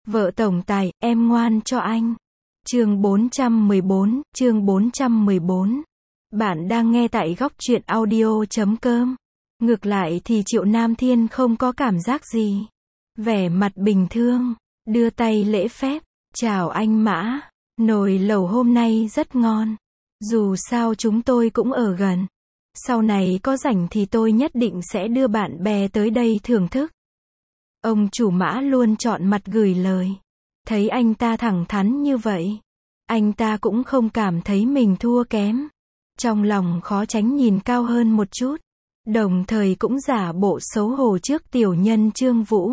Vợ tổng tài, em ngoan cho anh. Chương 414. Bạn đang nghe tại góc truyện audio.com. Ngược lại thì Triệu Nam Thiên không có cảm giác gì. Vẻ mặt bình thường, đưa tay lễ phép. Chào anh Mã, nồi lẩu hôm nay rất ngon. Dù sao chúng tôi cũng ở gần. Sau này có rảnh thì tôi nhất định sẽ đưa bạn bè tới đây thưởng thức. Ông chủ Mã luôn chọn mặt gửi lời. Thấy anh ta thẳng thắn như vậy, anh ta cũng không cảm thấy mình thua kém. Trong lòng khó tránh nhìn cao hơn một chút, đồng thời cũng giả bộ xấu hổ trước tiểu nhân Trương Vũ.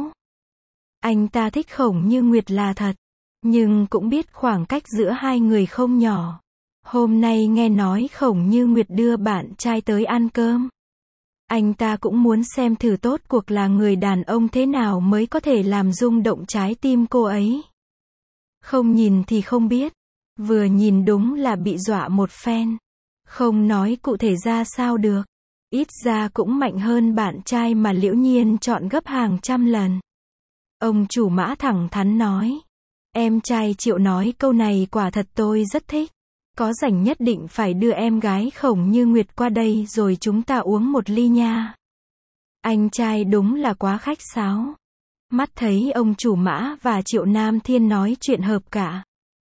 Anh ta thích Khổng Như Nguyệt là thật, nhưng cũng biết khoảng cách giữa hai người không nhỏ. Hôm nay nghe nói Khổng Như Nguyệt đưa bạn trai tới ăn cơm. Anh ta cũng muốn xem thử tốt cuộc là người đàn ông thế nào mới có thể làm rung động trái tim cô ấy. Không nhìn thì không biết, vừa nhìn đúng là bị dọa một phen. Không nói cụ thể ra sao được, ít ra cũng mạnh hơn bạn trai mà Liễu Nhiên chọn gấp hàng trăm lần. Ông chủ Mã thẳng thắn nói. Em trai Triệu nói câu này quả thật tôi rất thích. Có rảnh nhất định phải đưa em gái Khổng Như Nguyệt qua đây rồi chúng ta uống một ly nha. Anh trai đúng là quá khách sáo. Mắt thấy ông chủ Mã và Triệu Nam Thiên nói chuyện hợp cả.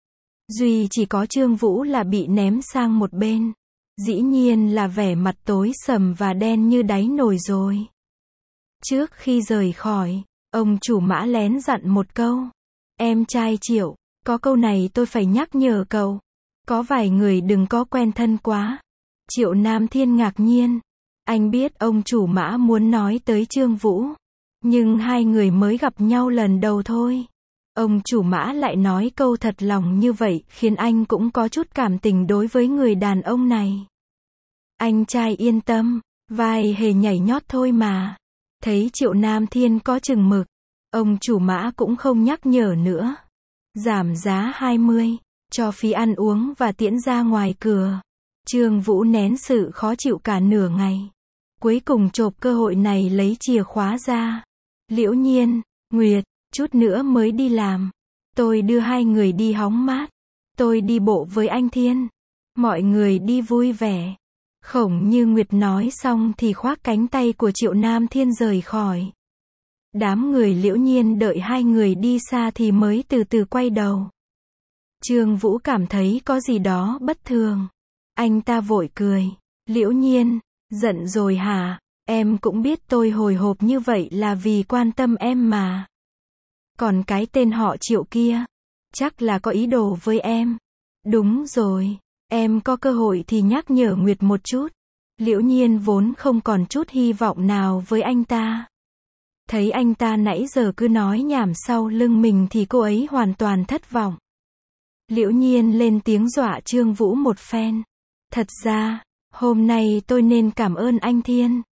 Duy chỉ có Trương Vũ là bị ném sang một bên. Dĩ nhiên là vẻ mặt tối sầm và đen như đáy nồi rồi. Trước khi rời khỏi, ông chủ Mã lén dặn một câu. Em trai Triệu, có câu này tôi phải nhắc nhở cậu. Có vài người đừng có quen thân quá. Triệu Nam Thiên ngạc nhiên. Anh biết ông chủ Mã muốn nói tới Trương Vũ. Nhưng hai người mới gặp nhau lần đầu thôi. Ông chủ Mã lại nói câu thật lòng như vậy khiến anh cũng có chút cảm tình đối với người đàn ông này. Anh trai yên tâm, vai hề nhảy nhót thôi mà. Thấy Triệu Nam Thiên có chừng mực, ông chủ Mã cũng không nhắc nhở nữa. Giảm giá 20, cho phí ăn uống và tiễn ra ngoài cửa. Trương Vũ nén sự khó chịu cả nửa ngày. Cuối cùng chộp cơ hội này lấy chìa khóa ra. Liễu Nhiên, Nguyệt, chút nữa mới đi làm. Tôi đưa hai người đi hóng mát. Tôi đi bộ với anh Thiên. Mọi người đi vui vẻ. Khổng Như Nguyệt nói xong thì khoác cánh tay của Triệu Nam Thiên rời khỏi. Đám người Liễu Nhiên đợi hai người đi xa thì mới từ từ quay đầu. Trương Vũ cảm thấy có gì đó bất thường. Anh ta vội cười. Liễu Nhiên, giận rồi hả? Em cũng biết tôi hồi hộp như vậy là vì quan tâm em mà. Còn cái tên họ Triệu kia, chắc là có ý đồ với em. Đúng rồi, em có cơ hội thì nhắc nhở Nguyệt một chút. Liễu Nhiên vốn không còn chút hy vọng nào với anh ta. Thấy anh ta nãy giờ cứ nói nhảm sau lưng mình thì cô ấy hoàn toàn thất vọng. Liễu Nhiên lên tiếng dọa Trương Vũ một phen. Thật ra, hôm nay tôi nên cảm ơn anh Thiên.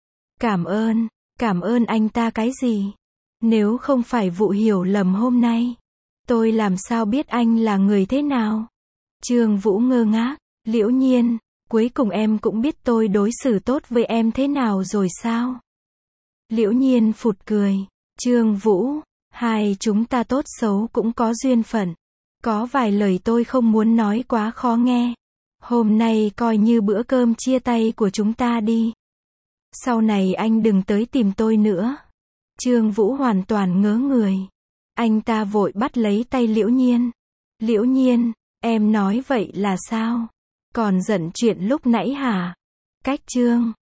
Cảm ơn anh ta cái gì? Nếu không phải vụ hiểu lầm hôm nay, tôi làm sao biết anh là người thế nào? Trương Vũ ngơ ngác. Liễu Nhiên, cuối cùng em cũng biết tôi đối xử tốt với em thế nào rồi sao? Liễu Nhiên phụt cười. Trương Vũ, hai chúng ta tốt xấu cũng có duyên phận. Có vài lời tôi không muốn nói quá khó nghe. Hôm nay coi như bữa cơm chia tay của chúng ta đi. Sau này anh đừng tới tìm tôi nữa. Trương Vũ hoàn toàn ngớ người. Anh ta vội bắt lấy tay Liễu Nhiên. Liễu Nhiên, em nói vậy là sao? Còn giận chuyện lúc nãy hả? Cách Trương